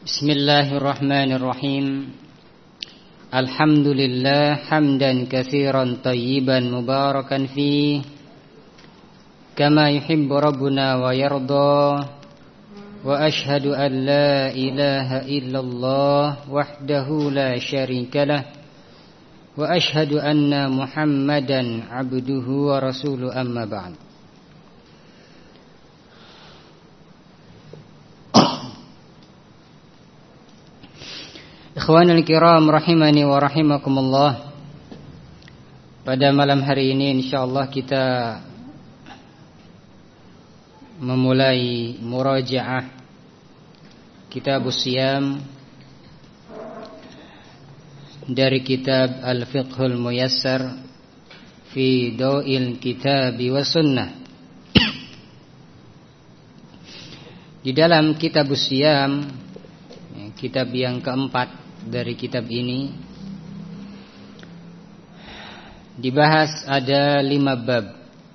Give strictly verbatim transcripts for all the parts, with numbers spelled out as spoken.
Bismillahirrahmanirrahim. Alhamdulillah hamdan katsiran tayyiban mubarakan fi kama yuhibbu rabbuna wa yarda. Wa ashhadu an la ilaha illallah wahdahu la syarika lah. Wa ashhadu anna Muhammadan abduhu wa rasuluhu, amma ba'd. Ikhwanul kiram rahimani wa rahimakumullah. Pada malam hari ini insyaallah kita memulai murajaah Kitabus Shiyam dari kitab Al-Fiqhul Muyassar fi Daw'il Kitabi was Sunnah. Di dalam Kitabus Shiyam, kitab yang keempat dari kitab ini, dibahas ada lima bab.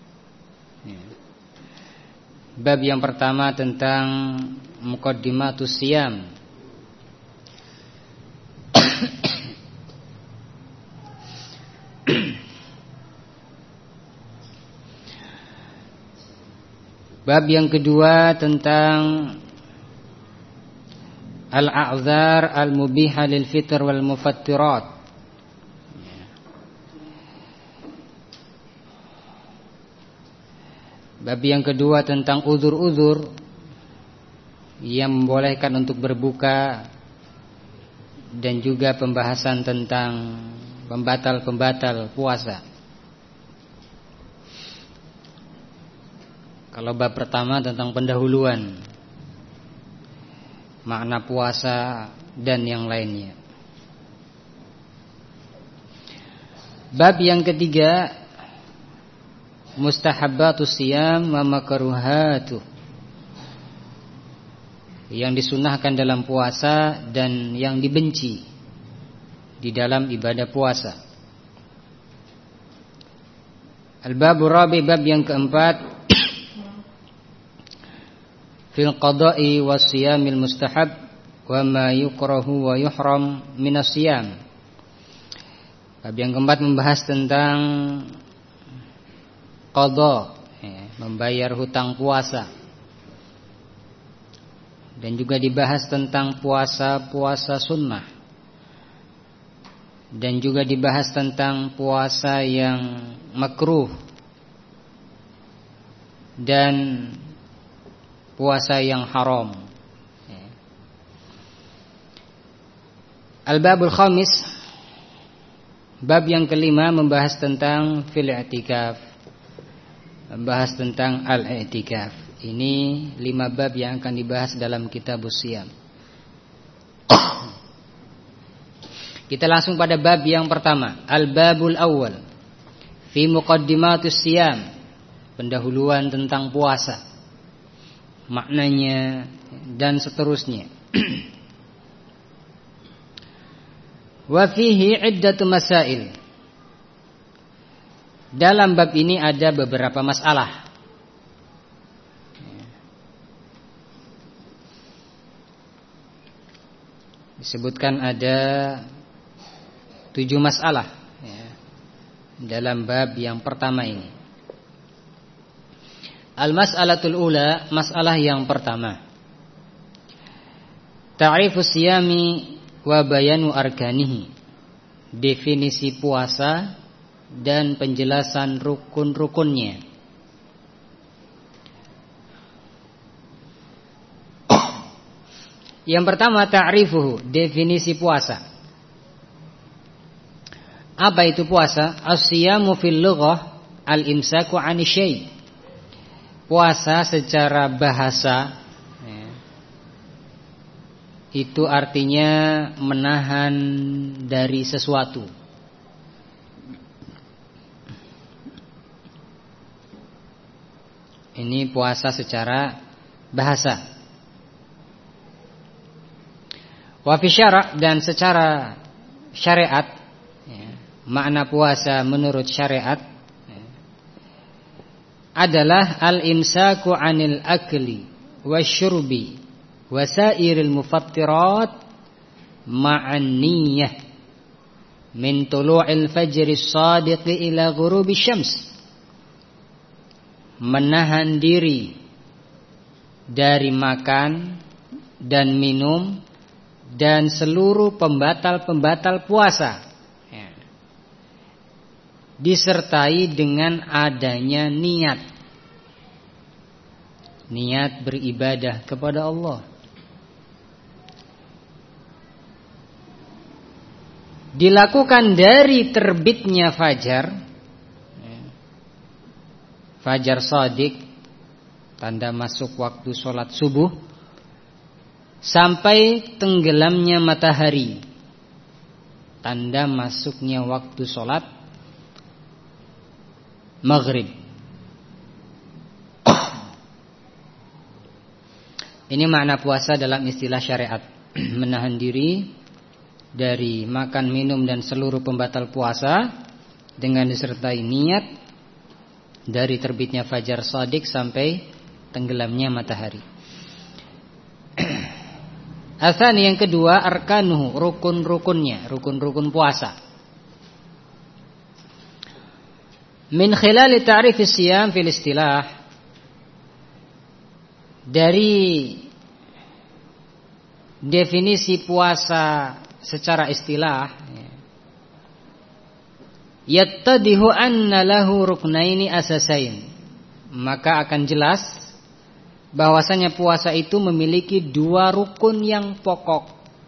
Bab yang pertama tentang Muqaddimatus Shiyam. Bab yang kedua tentang Al-a'dzar al-mubihah lil fitr wal mufattirat. Bab yang kedua tentang uzur-uzur yang membolehkan untuk berbuka, dan juga pembahasan tentang pembatal-pembatal puasa. Kalau bab pertama tentang pendahuluan, makna puasa dan yang lainnya. Bab yang ketiga, mustahabbatus shiyam wa makruhatuh, yang disunahkan dalam puasa dan yang dibenci di dalam ibadah puasa. Al-babur rabi, bab yang keempat, fil qada'i was siyamil mustahab wa ma yukrahu wa yuhram minas siyam. Bab yang keempat membahas tentang qada, ya, membayar hutang puasa, dan juga dibahas tentang puasa-puasa sunnah, dan juga dibahas tentang puasa yang makruh dan puasa yang haram. Al-babul khamis, bab yang kelima membahas tentang fil i'tikaf, membahas tentang al-i'tikaf. Ini lima bab yang akan dibahas dalam Kitabus Shiyam. Kita langsung pada bab yang pertama, al-babul awwal fi muqaddimatus shiyam, pendahuluan tentang puasa, maknanya dan seterusnya. Wa fihi iddatu masail. Dalam bab ini ada beberapa masalah. Disebutkan ada tujuh masalah, ya, dalam bab yang pertama ini. Al-mas'alatul ula, masalah yang pertama, ta'rifus siyami wa bayanu arkanihi, definisi puasa dan penjelasan rukun-rukunnya. Yang pertama, ta'rifuhu, definisi puasa. Apa itu puasa? As-siyamu fil lughah al-imsaku 'ani syai'. Puasa secara bahasa, ya, itu artinya menahan dari sesuatu. Ini puasa secara bahasa. Wa fi syara', dan secara syariat, ya, makna puasa menurut syariat adalah al-imsaku 'anil akli wasyurbi wasairil mufattirat ma'an niyyah min tulu'il fajris shadiq ila ghurubis syams. Menahan diri dari makan dan minum dan seluruh pembatal-pembatal puasa, ya, disertai dengan adanya niat niat beribadah kepada Allah. Dilakukan dari terbitnya fajar, ya, fajar shadiq, tanda masuk waktu sholat subuh, sampai tenggelamnya matahari, tanda masuknya waktu sholat maghrib. Ini makna puasa dalam istilah syariat. Menahan diri dari makan, minum dan seluruh pembatal puasa dengan disertai niat dari terbitnya fajar shadiq sampai tenggelamnya matahari. Asani, yang kedua, arkanuhu, rukun-rukunnya, rukun-rukun puasa. Min khilali ta'rifis siyam fil istilah, dari definisi puasa secara istilah, yattadihu anna lahu ruknaini asasain, maka akan jelas bahwasanya puasa itu memiliki dua rukun yang pokok,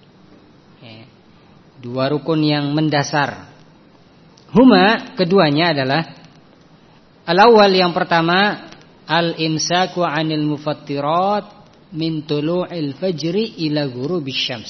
dua rukun yang mendasar. Huma, keduanya adalah al-awwal, yang pertama, al-imsaku 'anil mufattirat min tulu'il fajri ila ghurubis syams.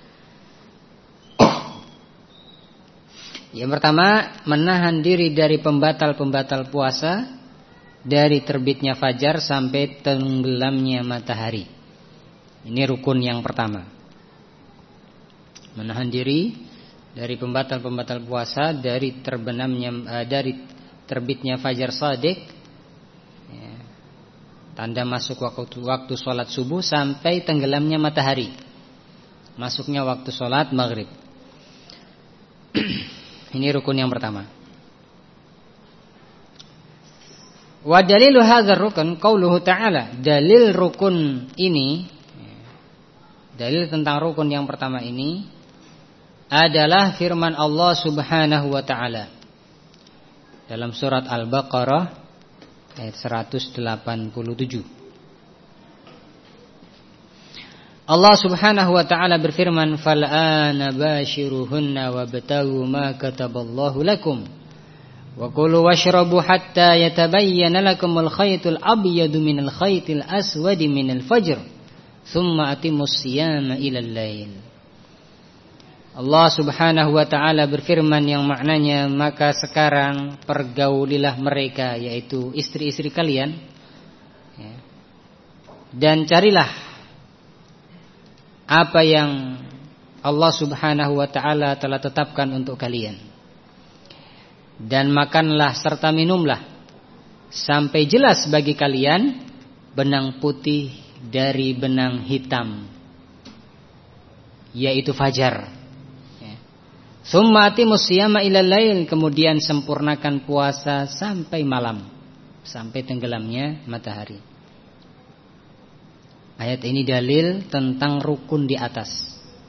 Yang pertama, menahan diri dari pembatal-pembatal puasa dari terbitnya fajar sampai tenggelamnya matahari. Ini rukun yang pertama. Menahan diri dari pembatal-pembatal puasa dari terbenamnya uh, dari terbitnya fajar shadiq, ya, tanda masuk waktu waktu sholat subuh sampai tenggelamnya matahari, masuknya waktu sholat maghrib. Ini rukun yang pertama. Wa dalilu hadzal rukun qauluhu ta'ala, dalil rukun ini, dalil tentang rukun yang pertama ini adalah firman Allah Subhanahu wa taala dalam surat Al-Baqarah ayat seratus delapan puluh tujuh. Allah Subhanahu wa taala berfirman, fal'ana bashiruhunna wabtaghu ma kataballahu lakum wa kulu washrabu hatta yatabayyana lakumul khaytul abyadu minal khaytil aswadi minal fajr thumma atimus siyama ilal lail. Allah Subhanahu wa taala berfirman yang maknanya, maka sekarang pergaulilah mereka, yaitu istri-istri kalian, ya, dan carilah apa yang Allah Subhanahu wa taala telah tetapkan untuk kalian. Dan makanlah serta minumlah sampai jelas bagi kalian benang putih dari benang hitam, yaitu fajar. Tsumma atimus siyama ilal lail, kemudian sempurnakan puasa sampai malam, sampai tenggelamnya matahari. Ayat ini dalil tentang rukun di atas.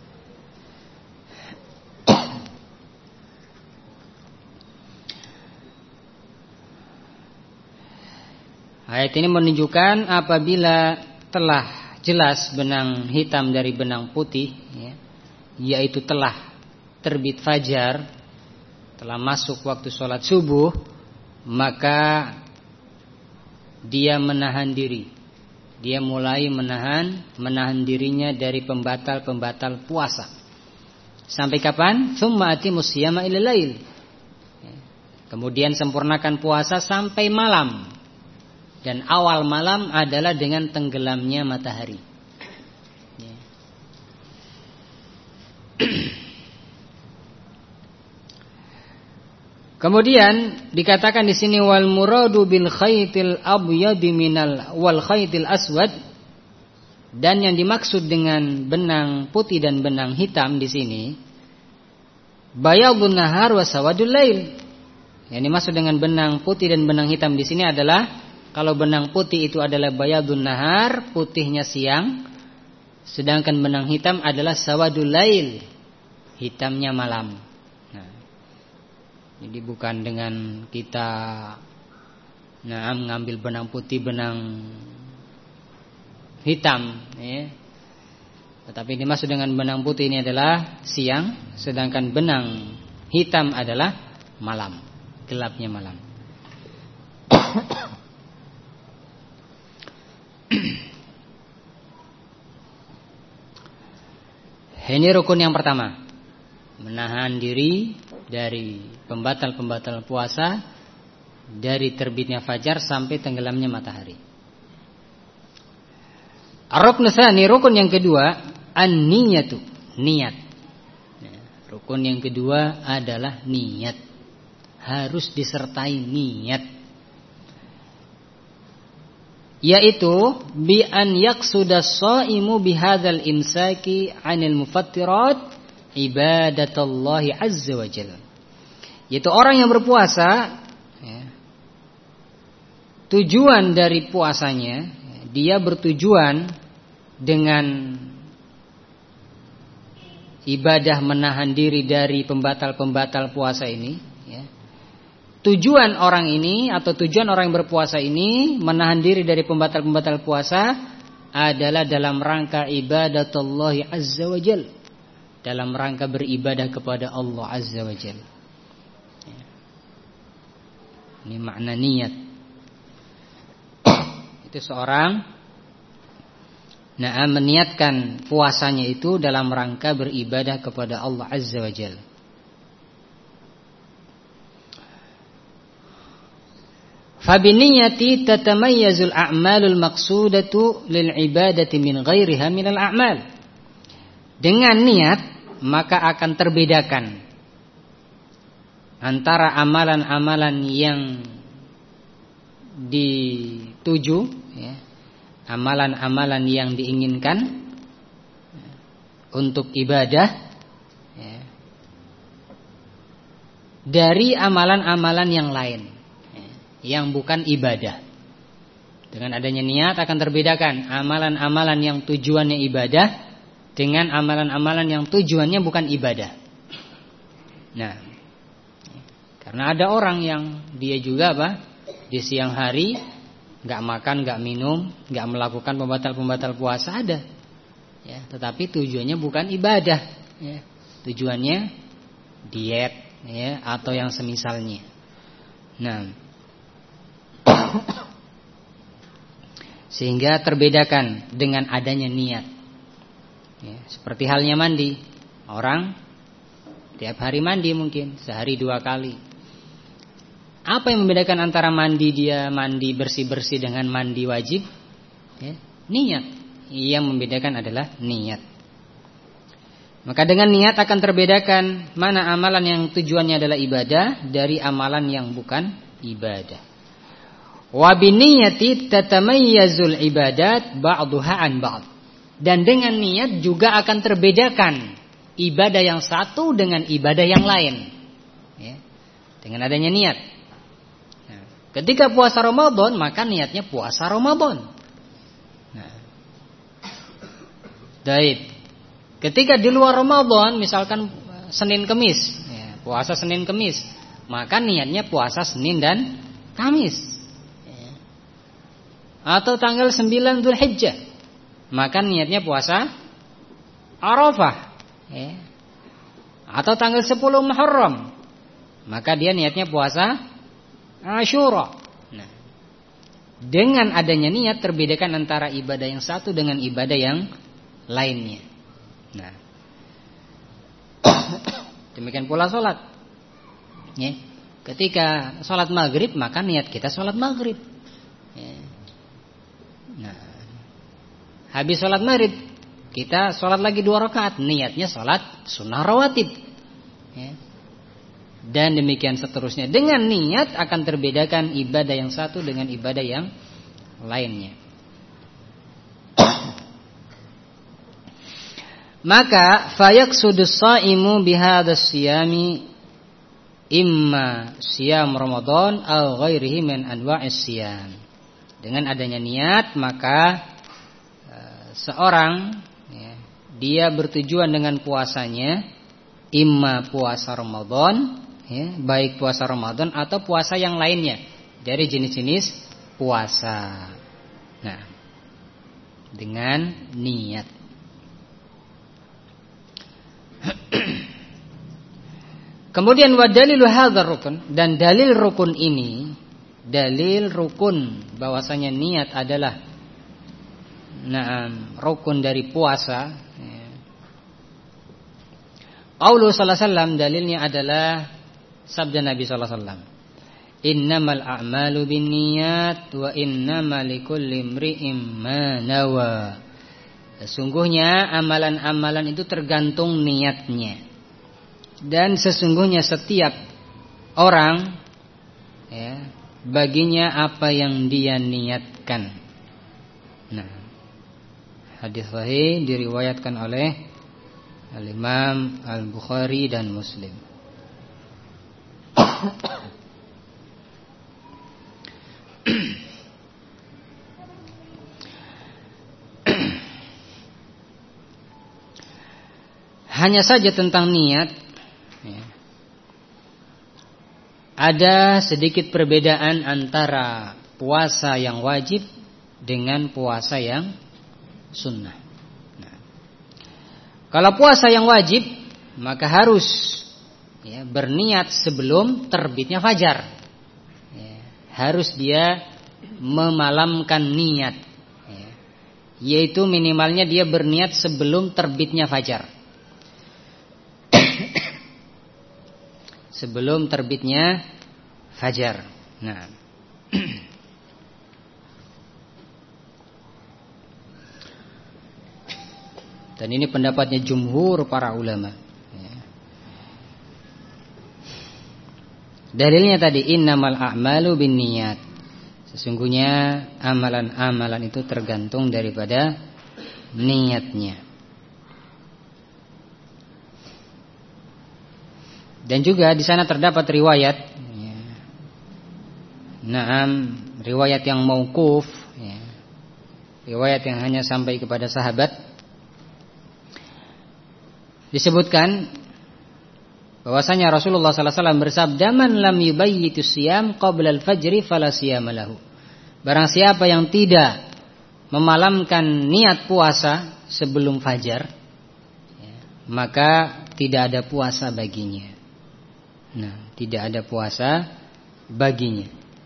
Ayat ini menunjukkan apabila telah jelas benang hitam dari benang putih, ya, yaitu telah terbit fajar, telah masuk waktu sholat subuh, maka dia menahan diri. Dia mulai menahan menahan dirinya dari pembatal-pembatal puasa. Sampai kapan? Tsumma atimus siyama ilal lail. Kemudian sempurnakan puasa sampai malam. Dan awal malam adalah dengan tenggelamnya matahari. Ya. Kemudian dikatakan di sini wal muradu bil khaytil abyad minal wal khaytil aswad Dan yang dimaksud dengan benang putih dan benang hitam di sini bayadun nahar wa sawadul lail. Yang dimaksud dengan benang putih dan benang hitam di sini adalah kalau benang putih itu adalah bayadun nahar, putihnya siang, sedangkan benang hitam adalah sawadul lail, hitamnya malam. Nah, jadi bukan dengan kita nah mengambil benang putih, benang hitam, ya. Tetapi dimaksud dengan benang putih ini adalah siang, sedangkan benang hitam adalah malam, gelapnya malam. Ini rukun yang pertama, menahan diri dari pembatal-pembatal puasa dari terbitnya fajar sampai tenggelamnya matahari. Ar-rukn tsani, rukun yang kedua, an-niyatu, niat. Rukun yang kedua adalah niat. Harus disertai niat. Yaitu bi an yaqsuda shaimu bihadzal imsaki 'anil mufattirat ibadatallahi azza wa jalla. Yaitu orang yang berpuasa, ya, tujuan dari puasanya, dia bertujuan dengan ibadah menahan diri dari pembatal-pembatal puasa ini, ya. Tujuan orang ini atau tujuan orang yang berpuasa ini menahan diri dari pembatal-pembatal puasa adalah dalam rangka ibadatullahi azza wa jalla, dalam rangka beribadah kepada Allah azza wa jalla. Ini makna niat. Itu seorang nah meniatkan puasanya itu dalam rangka beribadah kepada Allah azza wa jalla. Fabiniyati tatamayyazul a'malul maqsudatu lil ibadati min ghairiha minal a'mal. Dengan niat maka akan terbedakan antara amalan-amalan yang dituju, ya, amalan-amalan yang diinginkan untuk ibadah, ya, dari amalan-amalan yang lain, ya, yang bukan ibadah. Dengan adanya niat akan terbedakan amalan-amalan yang tujuannya ibadah dengan amalan-amalan yang tujuannya bukan ibadah. Nah, karena ada orang yang dia juga apa? Di siang hari nggak makan, nggak minum, nggak melakukan pembatal-pembatal puasa, ada. Ya, tetapi tujuannya bukan ibadah. Ya, tujuannya diet, ya, atau yang semisalnya. Nah, sehingga terbedakan dengan adanya niat. Ya, seperti halnya mandi, orang tiap hari mandi mungkin sehari dua kali. Apa yang membedakan antara mandi dia mandi bersih-bersih dengan mandi wajib? Ya, niat. Yang membedakan adalah niat. Maka dengan niat akan terbedakan mana amalan yang tujuannya adalah ibadah dari amalan yang bukan ibadah. Wa biniyati tatamayyazul ibadat ba'duha an ba'd. Dan dengan niat juga akan terbedakan ibadah yang satu dengan ibadah yang lain. Ya, dengan adanya niat. Ketika puasa Ramadan maka niatnya puasa Ramadan. Nah, baik. Ketika di luar Ramadan misalkan Senin Kemis, ya, puasa Senin Kemis, maka niatnya puasa Senin dan Kamis. Ya. Atau tanggal sembilan Dzulhijjah, maka niatnya puasa Arafah. Ya. Atau tanggal sepuluh Muharram, maka dia niatnya puasa Asyura. Nah, dengan adanya niat terbedakan antara ibadah yang satu dengan ibadah yang lainnya. Nah, demikian pula sholat. Ya, ketika sholat maghrib maka niat kita sholat maghrib. Ya. Nah, habis sholat maghrib kita sholat lagi dua rakaat, niatnya sholat sunnah rawatib. Ya. Dan demikian seterusnya. Dengan niat akan terbedakan ibadah yang satu dengan ibadah yang lainnya. Maka fayaksudus shaimu bihadzas siyami imma siyam Ramadan aw ghairihi min anwa'is siyam. Dengan adanya niat maka uh, seorang ya, dia bertujuan dengan puasanya imma puasa Ramadan ya, baik puasa Ramadan atau puasa yang lainnya dari jenis-jenis puasa. Nah, dengan niat. Kemudian wa dalilu hadzal rukun, dan dalil rukun ini, dalil rukun bahwasanya niat adalah na'am rukun dari puasa. Qaulu sallallahu alaihi wasallam, dalilnya adalah sabda Nabi sallallahu alaihi wasallam. Innamal a'malu binniyat wa innamal likulli imri'in ma nawa. Sesungguhnya amalan-amalan itu tergantung niatnya. Dan sesungguhnya setiap orang ya, baginya apa yang dia niatkan. Nah, hadis sahih diriwayatkan oleh Al-Imam Al-Bukhari dan Muslim. Hanya saja tentang niat ya, ada sedikit perbedaan antara puasa yang wajib dengan puasa yang sunnah. Nah, kalau puasa yang wajib maka harus ya, berniat sebelum terbitnya fajar ya, harus dia memalamkan niat ya, yaitu minimalnya dia berniat sebelum terbitnya fajar. Sebelum terbitnya fajar. Nah, dan ini pendapatnya jumhur para ulama. Ya. Dalilnya tadi innamal a'malu binniyat. Sesungguhnya amalan-amalan itu tergantung daripada niatnya. Dan juga di sana terdapat riwayat, ya, naam, riwayat yang mauquf, ya, riwayat yang hanya sampai kepada sahabat. Disebutkan bahwasanya Rasulullah sallallahu alaihi wasallam bersabda, "Man lam yubayyitu siyam qabla al-fajri fala siyama lahu." Barang siapa yang tidak memalamkan niat puasa sebelum fajar, ya, maka tidak ada puasa baginya. Nah, tidak ada puasa baginya.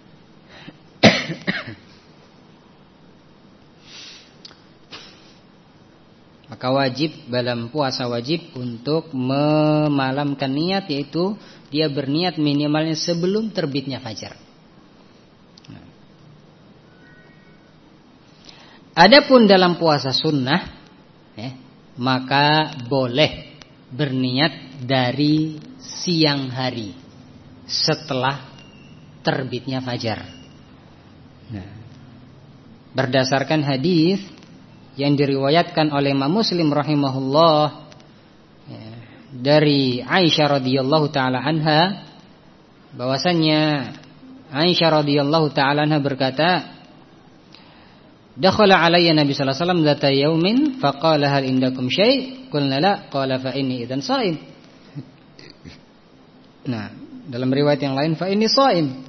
Maka wajib dalam puasa wajib untuk memalamkan niat, yaitu dia berniat minimalnya sebelum terbitnya fajar. Nah. Adapun dalam puasa sunnah, ya, maka boleh berniat dari siang hari setelah terbitnya fajar. Nah, berdasarkan hadis yang diriwayatkan oleh Imam Muslim rahimahullah ya, dari Aisyah radhiyallahu taala anha, bahwasannya Aisyah radhiyallahu taala anha berkata, dakhala alayya Nabi sallallahu alaihi wasallam dzata yaumin faqala hal indakum syai'? Qulna la, qala fa inni idzan shaim. Nah, dalam riwayat yang lain fa inni shaim.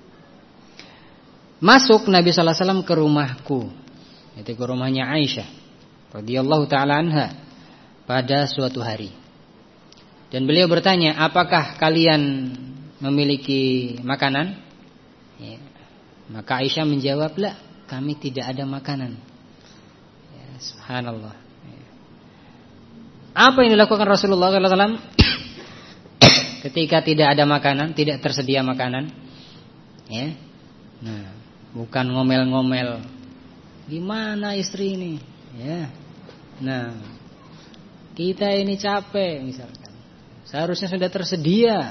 Masuk Nabi sallallahu alaihi wasallam ke rumahku, yaitu ke rumahnya Aisyah radhiyallahu taala anha pada suatu hari. Dan beliau bertanya, "Apakah kalian memiliki makanan?" Ya. Maka Aisyah menjawab, "La, kami tidak ada makanan." Ya, subhanallah. Ya. Apa yang dilakukan Rasulullah sallallahu alaihi wasallam ketika tidak ada makanan, tidak tersedia makanan? Ya. Nah, bukan ngomel-ngomel, "Gimana istri ini?" Ya. Nah, kita ini capek misalkan. Seharusnya sudah tersedia.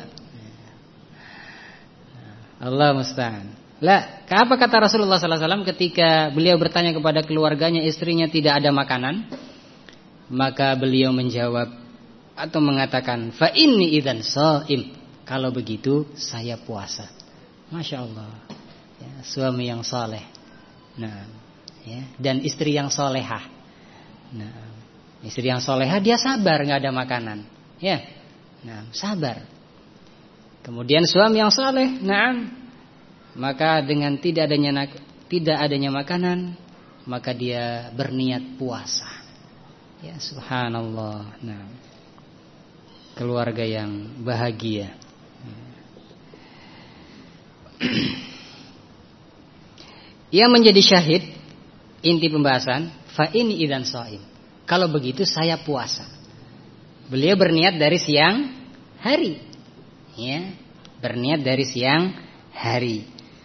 Allah musta'an. Lah, apa kata Rasulullah sallallahu alaihi wasallam ketika beliau bertanya kepada keluarganya, istrinya tidak ada makanan? Maka beliau menjawab atau mengatakan, fa inni idzan shaim. Kalau begitu saya puasa. Masya Allah, ya, suami yang soleh, nah, ya, dan istri yang solehah. Nah, istri yang solehah dia sabar nggak ada makanan, ya, nah, sabar. Kemudian suami yang soleh, nah, maka dengan tidak adanya tidak adanya makanan, maka dia berniat puasa. Ya, subhanallah. Nah, keluarga yang bahagia. Yang menjadi syahid, inti pembahasan, fa ini idzan shaim. Kalau begitu saya puasa. Beliau berniat dari siang hari, ya, berniat dari siang hari.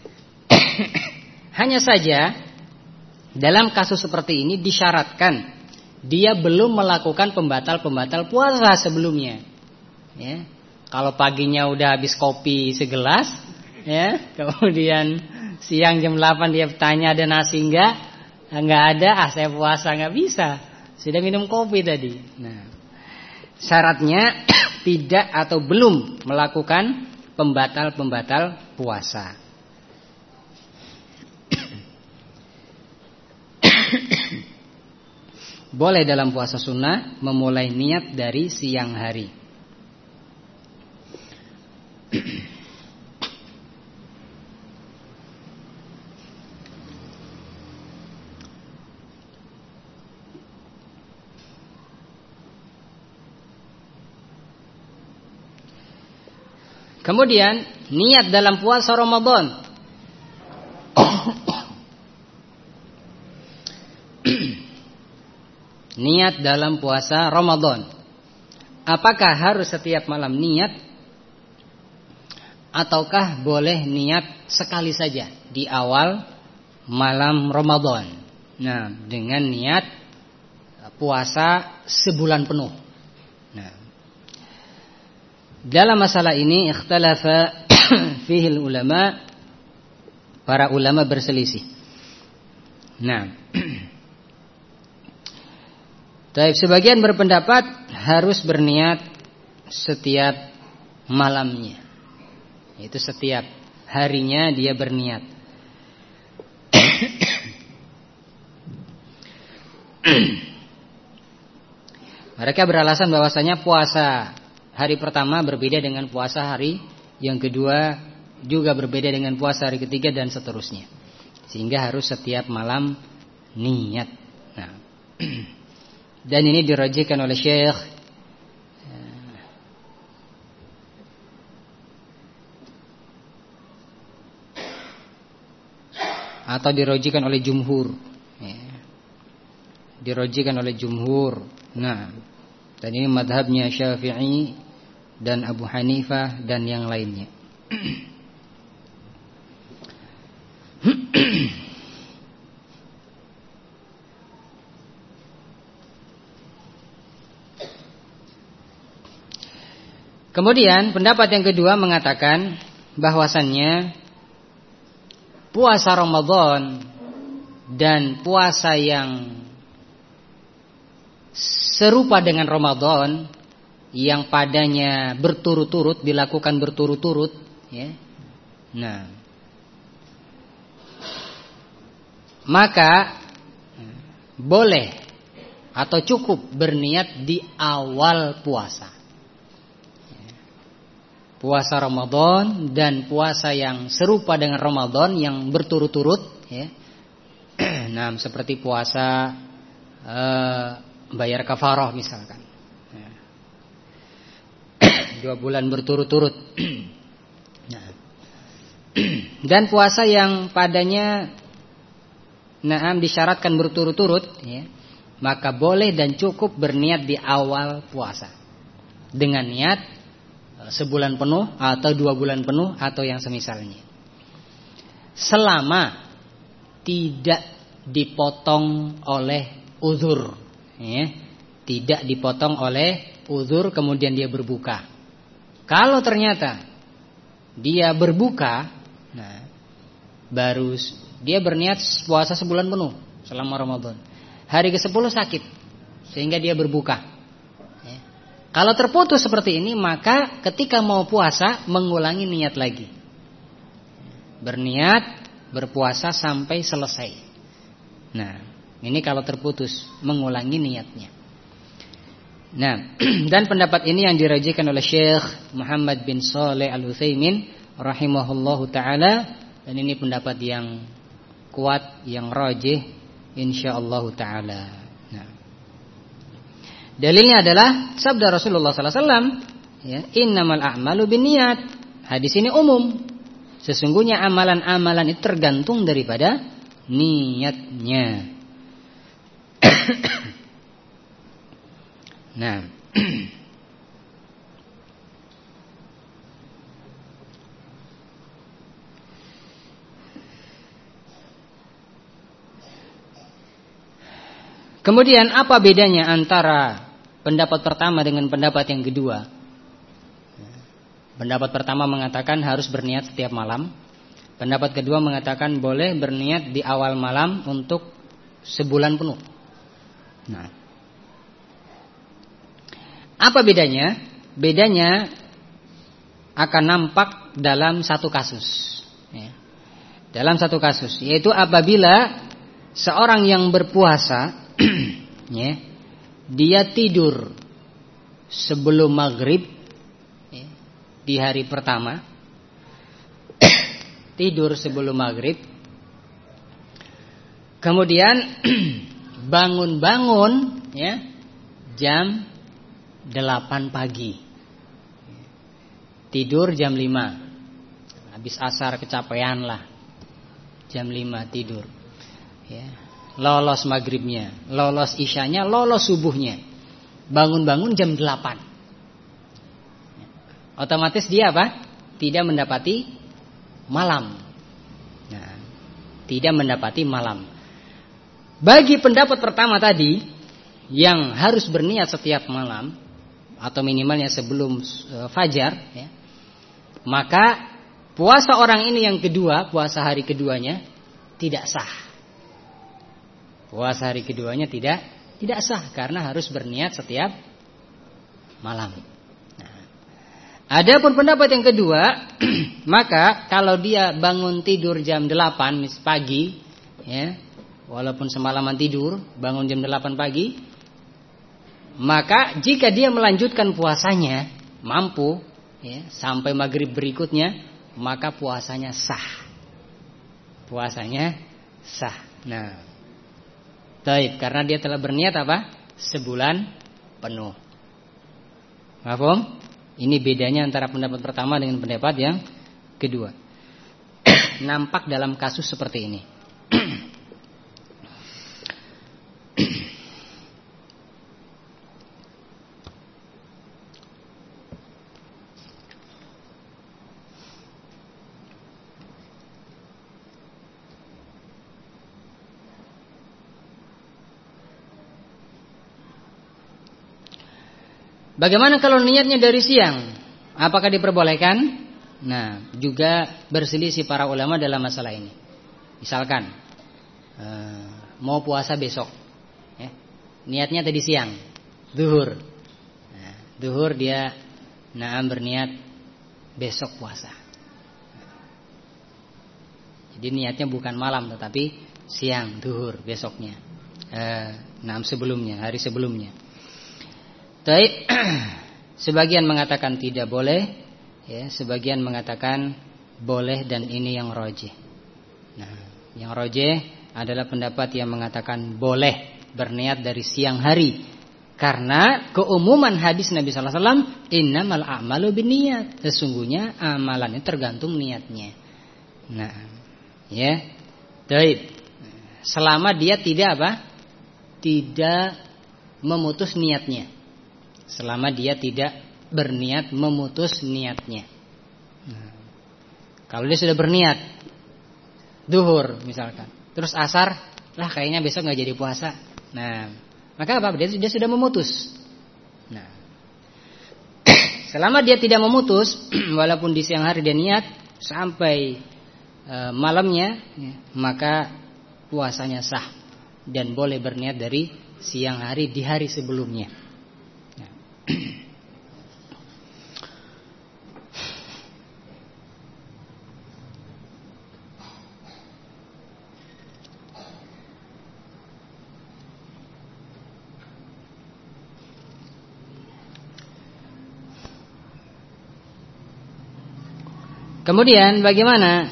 Hanya saja dalam kasus seperti ini disyaratkan dia belum melakukan pembatal-pembatal puasa sebelumnya. Ya, kalau paginya udah habis kopi segelas, ya, kemudian siang jam delapan dia tanya ada nasi enggak? Enggak ada, ah saya puasa, enggak bisa. Sudah minum kopi tadi. Nah, syaratnya tidak atau belum melakukan pembatal-pembatal puasa. Boleh dalam puasa sunnah memulai niat dari siang hari. Kemudian niat dalam puasa Ramadan. Niat dalam puasa Ramadan. Apakah harus setiap malam niat, ataukah boleh niat sekali saja di awal malam Ramadan? Nah, dengan niat puasa sebulan penuh. Nah, dalam masalah ini ikhtalafa fihi ulama, para ulama berselisih. Nah, Taib, sebagian berpendapat harus berniat setiap malamnya. Itu setiap harinya dia berniat. Mereka beralasan bahwasanya puasa hari pertama berbeda dengan puasa hari yang kedua, juga berbeda dengan puasa hari ketiga dan seterusnya. Sehingga harus setiap malam niat. Nah, dan ini dirajikan oleh Syekh atau dirajikan oleh jumhur, ya. Dirajikan oleh jumhur. Nah, dan ini madhabnya Syafi'i dan Abu Hanifah dan yang lainnya. Kemudian pendapat yang kedua mengatakan bahwasannya puasa Ramadan dan puasa yang serupa dengan Ramadan yang padanya berturut-turut, dilakukan berturut-turut, ya. Nah, maka boleh atau cukup berniat di awal puasa. Puasa Ramadan dan puasa yang serupa dengan Ramadan yang berturut-turut, ya. Nah, seperti puasa uh, bayar kafarah misalkan, ya. Dua bulan berturut-turut. Nah, dan puasa yang padanya naam disyaratkan berturut-turut, ya, maka boleh dan cukup berniat di awal puasa dengan niat sebulan penuh atau dua bulan penuh atau yang semisalnya, selama tidak dipotong oleh uzur, ya. Tidak dipotong oleh uzur kemudian dia berbuka. Kalau ternyata dia berbuka, nah, baru dia berniat puasa sebulan penuh selama Ramadan. Hari kesepuluh sakit, sehingga dia berbuka. Ya. Kalau terputus seperti ini, maka ketika mau puasa mengulangi niat lagi. Berniat berpuasa sampai selesai. Nah, ini kalau terputus mengulangi niatnya. Nah, dan pendapat ini yang dirajikan oleh Syekh Muhammad bin Shalih Al-Utsaimin rahimahullahu taala, dan ini pendapat yang kuat, yang rajih insyaallah taala. Nah, dalilnya adalah sabda Rasulullah sallallahu alaihi wasallam, ya, innamal a'malu binniyat. Hadis ini umum. Sesungguhnya amalan-amalan itu tergantung daripada niatnya. Nah, kemudian apa bedanya antara pendapat pertama dengan pendapat yang kedua? Pendapat pertama mengatakan harus berniat setiap malam. Pendapat kedua mengatakan boleh berniat di awal malam untuk sebulan penuh. Nah, apa bedanya? Bedanya akan nampak dalam satu kasus, ya. Dalam satu kasus, yaitu apabila seorang yang berpuasa, ya, dia tidur sebelum maghrib, ya, di hari pertama, tidur sebelum maghrib, kemudian bangun-bangun, ya, jam delapan pagi. Tidur jam lima. Habis asar kecapean lah. Jam lima tidur. Ya. Lolos maghribnya, lolos isyanya, lolos subuhnya. Bangun-bangun jam delapan. Otomatis dia apa? Tidak mendapati malam. Nah, tidak mendapati malam. Bagi pendapat pertama tadi, yang harus berniat setiap malam atau minimalnya sebelum uh, fajar, ya, maka puasa orang ini yang kedua, puasa hari keduanya tidak sah. Puasa hari keduanya tidak tidak sah karena harus berniat setiap malam. Nah, adapun pendapat yang kedua, maka kalau dia bangun tidur jam delapan pagi, ya, walaupun semalaman tidur, bangun jam delapan pagi, maka jika dia melanjutkan puasanya mampu, ya, sampai maghrib berikutnya, maka puasanya sah. Puasanya sah. Nah, taib, karena dia telah berniat apa? Sebulan penuh. Paham? Ini bedanya antara pendapat pertama dengan pendapat yang kedua. Nampak dalam kasus seperti ini. Bagaimana kalau niatnya dari siang? Apakah diperbolehkan? Nah, juga berselisih para ulama dalam masalah ini. Misalkan uh, mau puasa besok, ya, niatnya tadi siang, zuhur. Nah, zuhur dia naam berniat besok puasa. Jadi niatnya bukan malam tetapi siang, zuhur besoknya. Uh, naam sebelumnya, hari sebelumnya. Baik, sebagian mengatakan tidak boleh, ya, sebagian mengatakan boleh, dan ini yang rajih. Nah, yang rajih adalah pendapat yang mengatakan boleh berniat dari siang hari, karena keumuman hadis Nabi sallallahu alaihi wasallam, innamal a'malu binniyat, sesungguhnya amalannya tergantung niatnya. Nah, ya, baik, selama dia tidak apa? Tidak memutus niatnya. Selama dia tidak berniat memutus niatnya. Nah, kalau dia sudah berniat duhur misalkan, terus asar, lah kayaknya besok nggak jadi puasa. Nah, maka apa? Dia, dia sudah memutus. Nah, selama dia tidak memutus, walaupun di siang hari dia niat sampai e, malamnya, ya, maka puasanya sah dan boleh berniat dari siang hari di hari sebelumnya. Kemudian bagaimana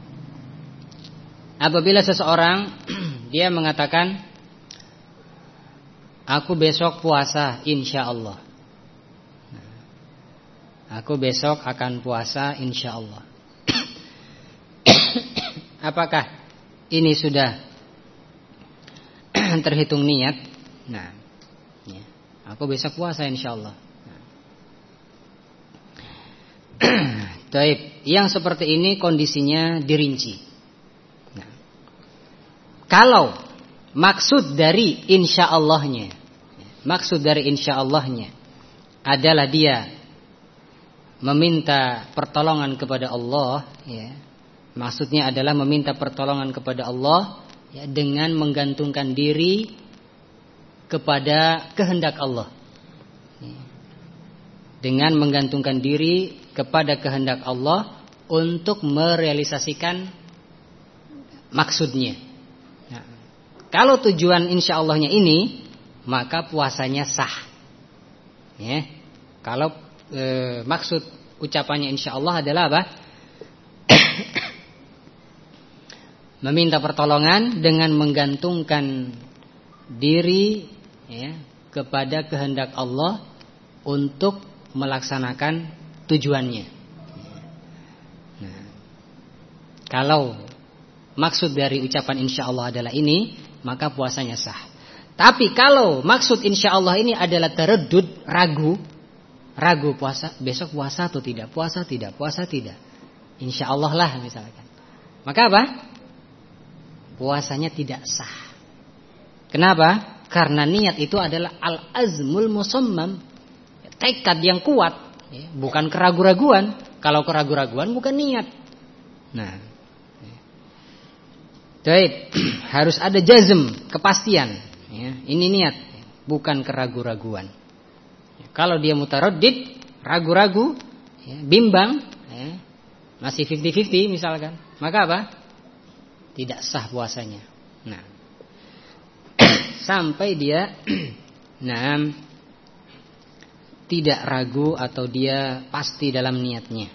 apabila seseorang dia mengatakan, aku besok puasa insya Allah, aku besok akan puasa insya Allah. Apakah ini sudah terhitung niat? Nah, ya, aku besok puasa insya Allah. Baik, yang seperti ini kondisinya dirinci. Nah, kalau maksud dari insya Allahnya, maksud dari insya Allahnya adalah dia meminta pertolongan kepada Allah, ya, maksudnya adalah meminta pertolongan kepada Allah, ya, dengan menggantungkan diri kepada kehendak Allah, ya, dengan menggantungkan diri kepada kehendak Allah untuk merealisasikan maksudnya. Nah, kalau tujuan insya Allahnya ini, maka puasanya sah. Ya, kalau e, maksud ucapannya insya Allah adalah apa? Meminta pertolongan dengan menggantungkan diri, ya, kepada kehendak Allah untuk melaksanakan tujuannya. Nah, kalau maksud dari ucapan insya Allah adalah ini, maka puasanya sah. Tapi kalau maksud insya Allah ini adalah tereddud, ragu, ragu puasa, besok puasa atau tidak, puasa tidak, puasa tidak, insya Allah lah misalkan, maka apa? Puasanya tidak sah. Kenapa? Karena niat itu adalah al-azmul musammam, tekad yang kuat. Ya, bukan keraguan-raguan. Kalau keraguan-raguan bukan niat. Nah, baik, harus ada jazm, kepastian. Ya, ini niat, bukan keraguan-raguan. Ya, kalau dia mutaraddid, ragu-ragu, ya, bimbang, ya, masih fifty fifty misalkan, maka apa? Tidak sah puasanya. Nah, sampai dia, nah, tidak ragu atau dia pasti dalam niatnya.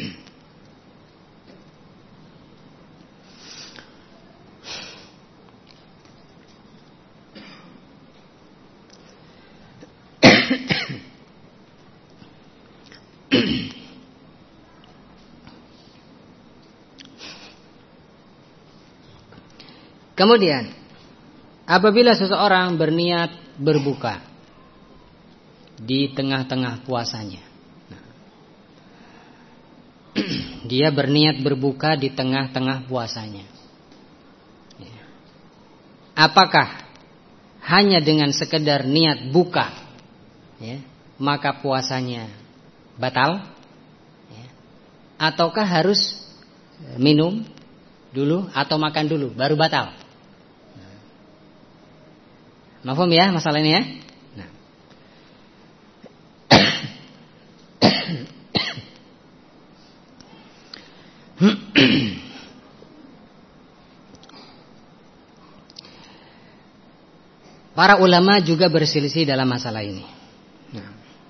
Kemudian, apabila seseorang berniat berbuka di tengah-tengah puasanya, nah, dia berniat berbuka di tengah-tengah puasanya, ya, apakah hanya dengan sekedar niat buka, ya, maka puasanya batal, ya, ataukah harus minum dulu atau makan dulu baru batal? Mafhum ya masalah ini ya? Nah. Para ulama juga berselisih dalam masalah ini. Nah.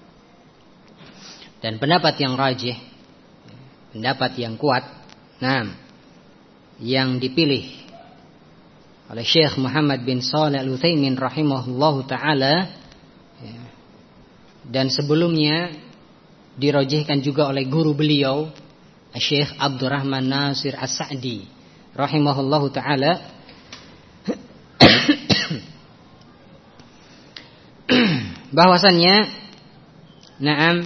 Dan pendapat yang rajih, pendapat yang kuat, nah, yang dipilih oleh Syekh Muhammad bin Shalih Al-Utsaimin rahimahullahu taala, ya, dan sebelumnya dirajihkan juga oleh guru beliau Syekh Abdurrahman Nasir As-Sa'di rahimahullahu taala, bahwasannya na'am,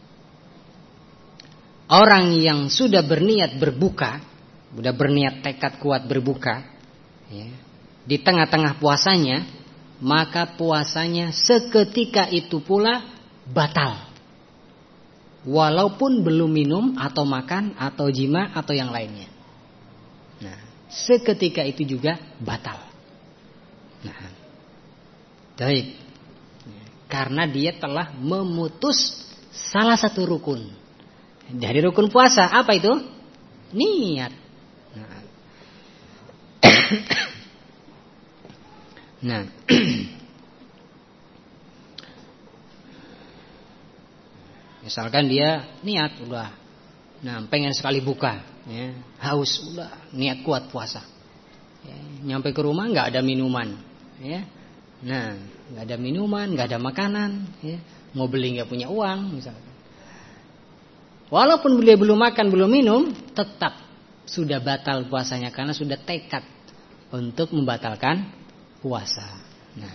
orang yang sudah berniat berbuka, sudah berniat tekad kuat berbuka, ya, di tengah-tengah puasanya, maka puasanya seketika itu pula batal, walaupun belum minum atau makan atau jima atau yang lainnya. Nah, seketika itu juga batal. Nah, Baik. Karena dia telah memutus salah satu rukun dari rukun puasa. Apa itu? Niat. Nah, nah. Misalkan dia niat udah, nah pengen sekali buka, ya, haus udah, niat kuat puasa. Ya, nyampe ke rumah nggak ada minuman, ya, nah nggak ada minuman, nggak ada makanan, ya, mau beli nggak punya uang, misalkan. Walaupun beliau belum makan belum minum, tetap sudah batal puasanya karena sudah tekad untuk membatalkan puasa. Nah,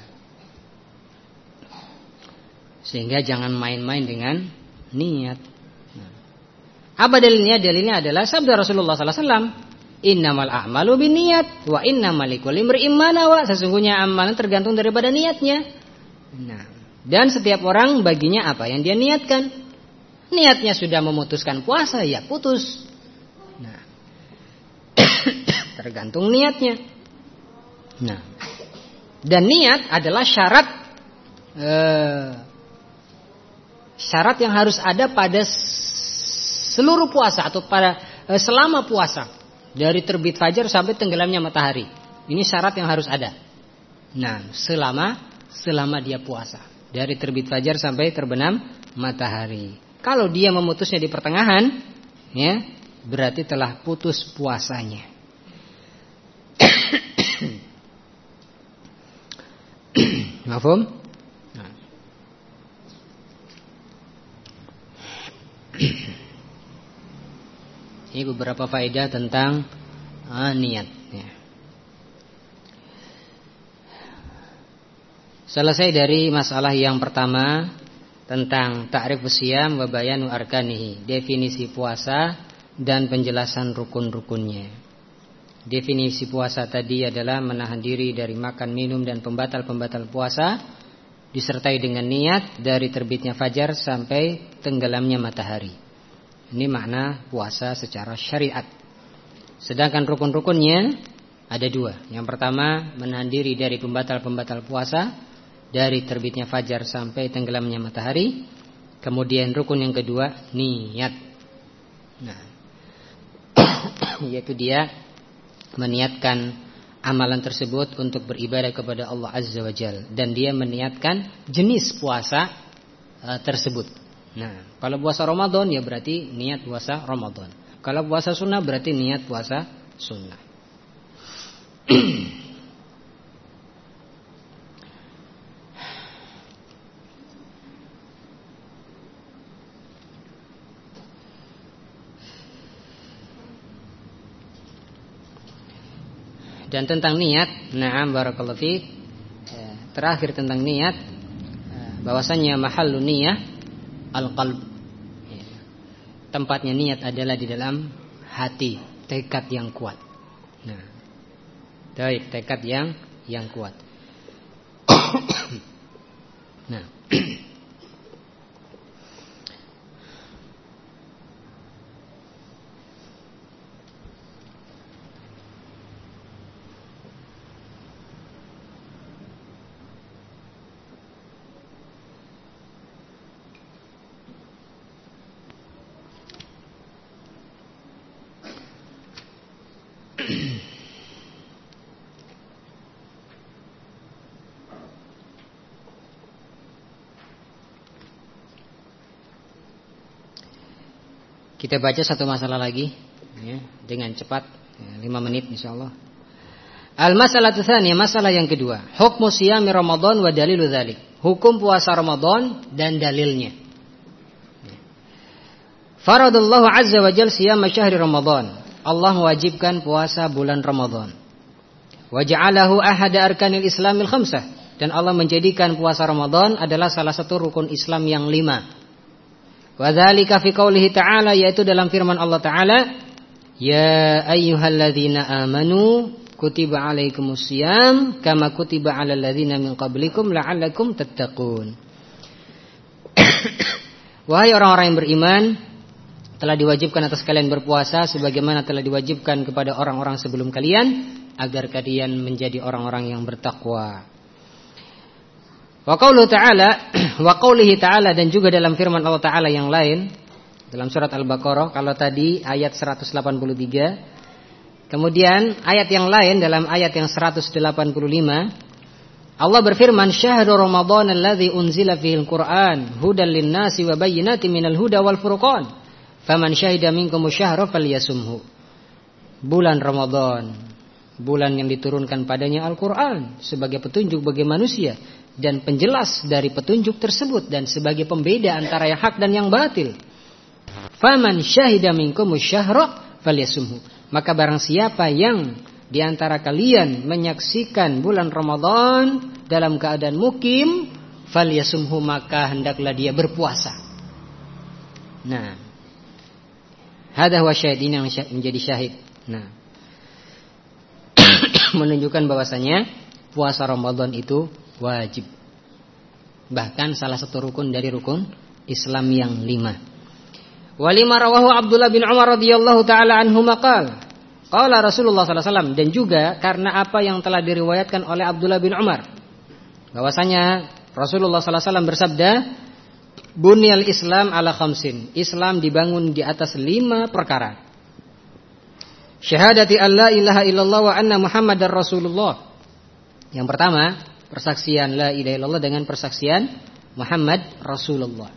sehingga jangan main-main dengan niat. Nah, apa dalilnya? Dalilnya adalah sabda Rasulullah sallallahu alaihi wasallam, "Innamal a'malu binniyat wa innamal likulli imri'in ma nawa." Sesungguhnya amalan tergantung daripada niatnya. Nah, dan setiap orang baginya apa yang dia niatkan. Niatnya sudah memutuskan puasa, ya putus. Nah, tergantung niatnya. Nah, dan niat adalah syarat eh, syarat yang harus ada pada seluruh puasa atau pada eh, selama puasa, dari terbit fajar sampai tenggelamnya matahari. Ini syarat yang harus ada. Nah, selama selama dia puasa, dari terbit fajar sampai terbenam matahari. Kalau dia memutusnya di pertengahan, ya, berarti telah putus puasanya. Mafhum? Nah. Ini beberapa faedah tentang ah, niat. Ya. Selesai dari masalah yang pertama tentang ta'rifus shiyam wa bayanu arkanihi, definisi puasa dan penjelasan rukun-rukunnya. Definisi puasa tadi adalah menahan diri dari makan, minum dan pembatal-pembatal puasa, disertai dengan niat dari terbitnya fajar sampai tenggelamnya matahari. Ini makna puasa secara syariat. Sedangkan rukun-rukunnya ada dua. Yang pertama, menahan diri dari pembatal-pembatal puasa dari terbitnya fajar sampai tenggelamnya matahari. Kemudian rukun yang kedua, niat. Nah, yaitu dia meniatkan amalan tersebut untuk beribadah kepada Allah Azza wa Jalla, dan dia meniatkan jenis puasa uh, tersebut. Nah, kalau puasa Ramadan ya berarti niat puasa Ramadan. Kalau puasa sunnah berarti niat puasa sunnah. Dan tentang niat, na'am barakallahu fiik, terakhir tentang niat, bahwasanya mahallu niyah al-qalb. Tempatnya niat adalah di dalam hati, tekad yang kuat. Nah, baik, tekad yang yang kuat. Nah, kita baca satu masalah lagi, ya, dengan cepat, ya, lima menit insyaallah. Al-masalatu tsaniyah, masalah yang kedua, hukmu shiyami Ramadan wa dalilu dzalik. Hukum puasa Ramadan dan dalilnya. Faradallahu azza wa jalla shiyam syahri Ramadan. Allah mewajibkan puasa bulan Ramadan. Wa ja'alahu ahada arkanil Islamil khamsah, dan Allah menjadikan puasa Ramadan adalah salah satu rukun Islam yang lima. Wa dzalika fi qoulihi ta'ala, yaitu dalam firman Allah Ta'ala, ya ayyuhalladzina amanu kutiba alaikumus shiyam kama kutiba alal ladzina min qablikum la'allakum tattaqun. Wahai orang-orang yang beriman, telah diwajibkan atas kalian berpuasa sebagaimana telah diwajibkan kepada orang-orang sebelum kalian, agar kalian menjadi orang-orang yang bertakwa. Wa qauluhu ta'ala wa qaulihi ta'ala, dan juga dalam firman Allah Ta'ala yang lain dalam surat Al-Baqarah. Kalau tadi ayat seratus delapan puluh tiga, kemudian ayat yang lain dalam ayat yang seratus delapan puluh lima, Allah berfirman, syahrul ramadhan alladzi unzila fihil qur'an hudan lin-nasi wa bayyinatin minal huda wal furqan faman syahida minkum syahra falyasumhu. Bulan Ramadan, bulan yang diturunkan padanya Al-Qur'an sebagai petunjuk bagi manusia dan penjelas dari petunjuk tersebut dan sebagai pembeda antara yang hak dan yang batil. Faman syahida minkum syahra falyasumhu. Maka barang siapa yang di antara kalian menyaksikan bulan Ramadan dalam keadaan mukim, falyasumhu, maka hendaklah dia berpuasa. Nah, hadza huwa syahid, ini yang menjadi syahid. Nah, menunjukkan bahwasanya puasa Ramadan itu wajib. Bahkan salah satu rukun dari rukun Islam yang lima. Walima rawahu Abdullah bin Umar radhiyallahu taala anhu maqal. Qala Rasulullah sallallahu alaihi wasallam, dan juga karena apa yang telah diriwayatkan oleh Abdullah bin Umar, bahwasanya Rasulullah sallallahu alaihi wasallam bersabda, bunyal Islam ala khamsin. Islam dibangun di atas lima perkara. Syahadati an la ilaha illallah wa anna Muhammadar Rasulullah. Yang pertama, persaksian la ilaha illallah dengan persaksian Muhammad Rasulullah.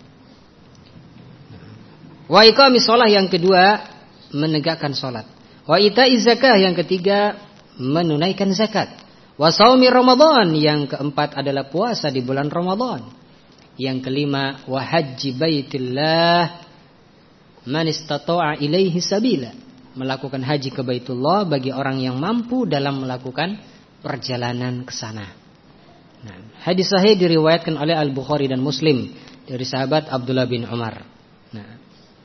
Wa iqamis shalah, yang kedua menegakkan salat. Wa ita'iz zakah, yang ketiga menunaikan zakat. Wa shaumi Ramadan, yang keempat adalah puasa di bulan Ramadan. Yang kelima, wa hajji baitillah man istata'a ilaihi sabila. Melakukan haji ke Baitullah bagi orang yang mampu dalam melakukan perjalanan ke sana. Nah, hadis sahih diriwayatkan oleh Al-Bukhari dan Muslim dari sahabat Abdullah bin Umar. Nah.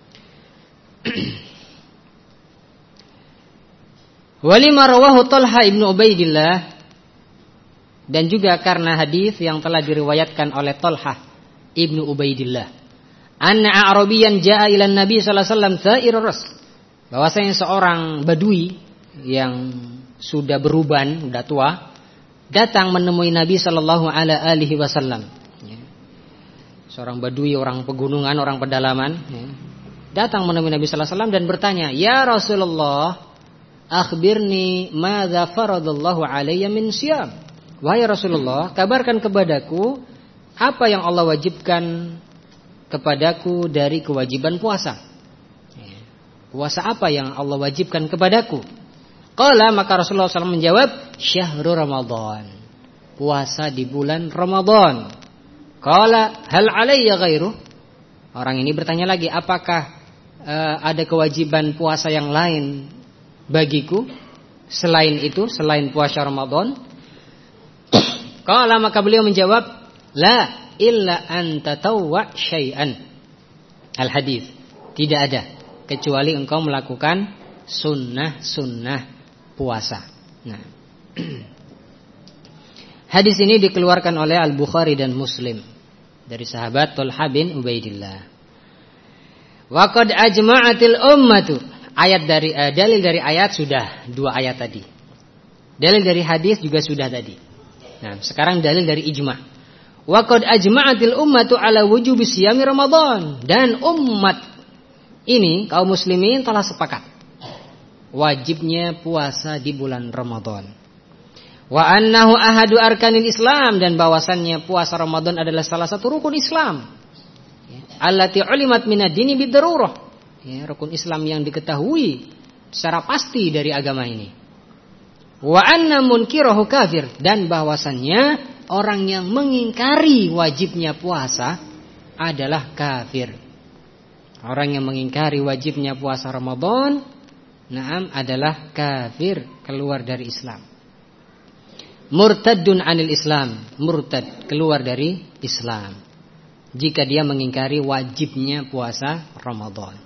Walima rawahu Talha ibnu Ubaidillah, dan juga karena hadis yang telah diriwayatkan oleh Talha ibnu Ubaidillah, anna A'rabiyan jaa ila Nabi sallallahu alaihi wasallam tha'irur ras, bahwasanya seorang badui yang sudah beruban, sudah tua, datang menemui Nabi sallallahu alaihi wasallam. Seorang badui, orang pegunungan, orang pedalaman, datang menemui Nabi sallallahu alaihi wasallam dan bertanya, "Ya Rasulullah, akhbirni madza faradallahu alayya min siyam." Wahai Rasulullah, kabarkan kepadaku apa yang Allah wajibkan kepadaku dari kewajiban puasa. Puasa apa yang Allah wajibkan kepadaku? Qala, maka Rasulullah shallallahu alaihi wasallam menjawab, syahrul Ramadan, puasa di bulan Ramadan. Qala, hal alayya ghairu? Orang ini bertanya lagi, apakah uh, ada kewajiban puasa yang lain bagiku selain itu, selain puasa Ramadan? Qala, maka beliau menjawab, la illa an tatawwa syai'an. Al hadis, tidak ada kecuali engkau melakukan sunnah-sunnah puasa. Nah, hadis ini dikeluarkan oleh Al-Bukhari dan Muslim dari sahabat Talha bin Ubaidillah. Wa qad ajma'atil ummatu. Ayat dari uh, dalil dari ayat sudah dua ayat tadi. Dalil dari hadis juga sudah tadi. Nah, sekarang dalil dari ijma'. Wa qad ajma'atil ummatu ala wujubi siyami Ramadan, dan umat ini kaum muslimin telah sepakat wajibnya puasa di bulan Ramadan. Wa annahu ahadu arkanil Islam, dan bahwasannya puasa Ramadan adalah salah satu rukun Islam. Allati ulimat minad dini bidarurah. Ya, rukun Islam yang diketahui secara pasti dari agama ini. Wa anna munkirahu kafir, dan bahwasannya orang yang mengingkari wajibnya puasa adalah kafir. Orang yang mengingkari wajibnya puasa Ramadan, na'am, adalah kafir, keluar dari Islam. Murtadun anil Islam, murtad, keluar dari Islam, jika dia mengingkari wajibnya puasa Ramadan.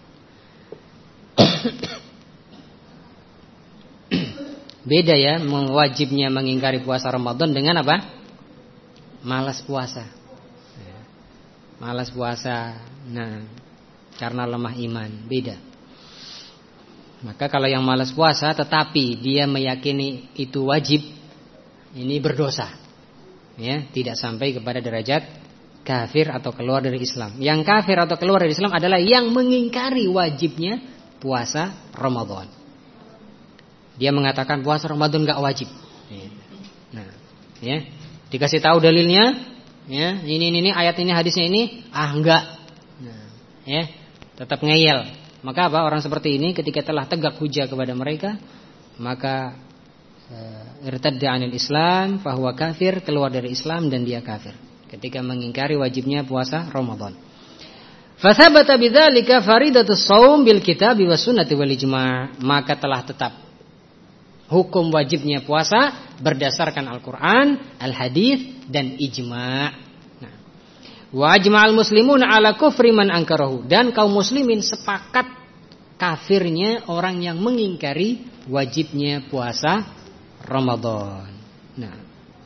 Beda ya, wajibnya mengingkari puasa Ramadan dengan apa? Malas puasa. Malas puasa, nah, karena lemah iman, beda. Maka kalau yang malas puasa tetapi dia meyakini itu wajib, ini berdosa. ya, tidak sampai kepada derajat kafir atau keluar dari Islam. Yang kafir atau keluar dari Islam adalah yang mengingkari wajibnya puasa Ramadan. Dia mengatakan puasa Ramadan enggak wajib. Nah, ya, dikasih tahu dalilnya, ya, ini ini, ini ayat ini hadisnya ini, ah enggak. Nah, ya, tetap ngeyel. Maka apa? Orang seperti ini ketika telah tegak hujah kepada mereka, maka irtadda 'anil Islam, fahuwa kafir, keluar dari Islam dan dia kafir ketika mengingkari wajibnya puasa Ramadan. Fa thabata bidzalika faridatus shaum bil kitabi was sunnati wal ijma', maka telah tetap hukum wajibnya puasa berdasarkan Al-Qur'an, al-hadis dan ijma'. Nah, wa ajma'al muslimun 'ala kufri man ankarahu, dan kaum muslimin sepakat kafirnya orang yang mengingkari wajibnya puasa Ramadan. Nah,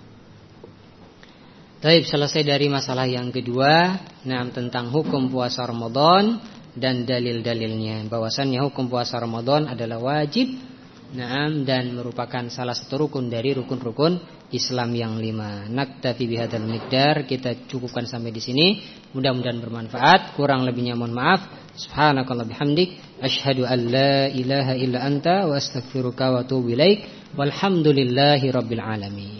baik, selesai dari masalah yang kedua, nah, tentang hukum puasa Ramadan dan dalil-dalilnya. Bahwasannya hukum puasa Ramadan adalah wajib, nah, dan merupakan salah satu rukun dari rukun-rukun Islam yang lima. Naktafi bihadzal miqdar, kita cukupkan sampai di sini. Mudah-mudahan bermanfaat. Kurang lebihnya mohon maaf. Subhanakallah bihamdik, asyhadu an la ilaha illa anta wa astaghfiruka wa atubu ilaik. Walhamdulillahi rabbil alamin.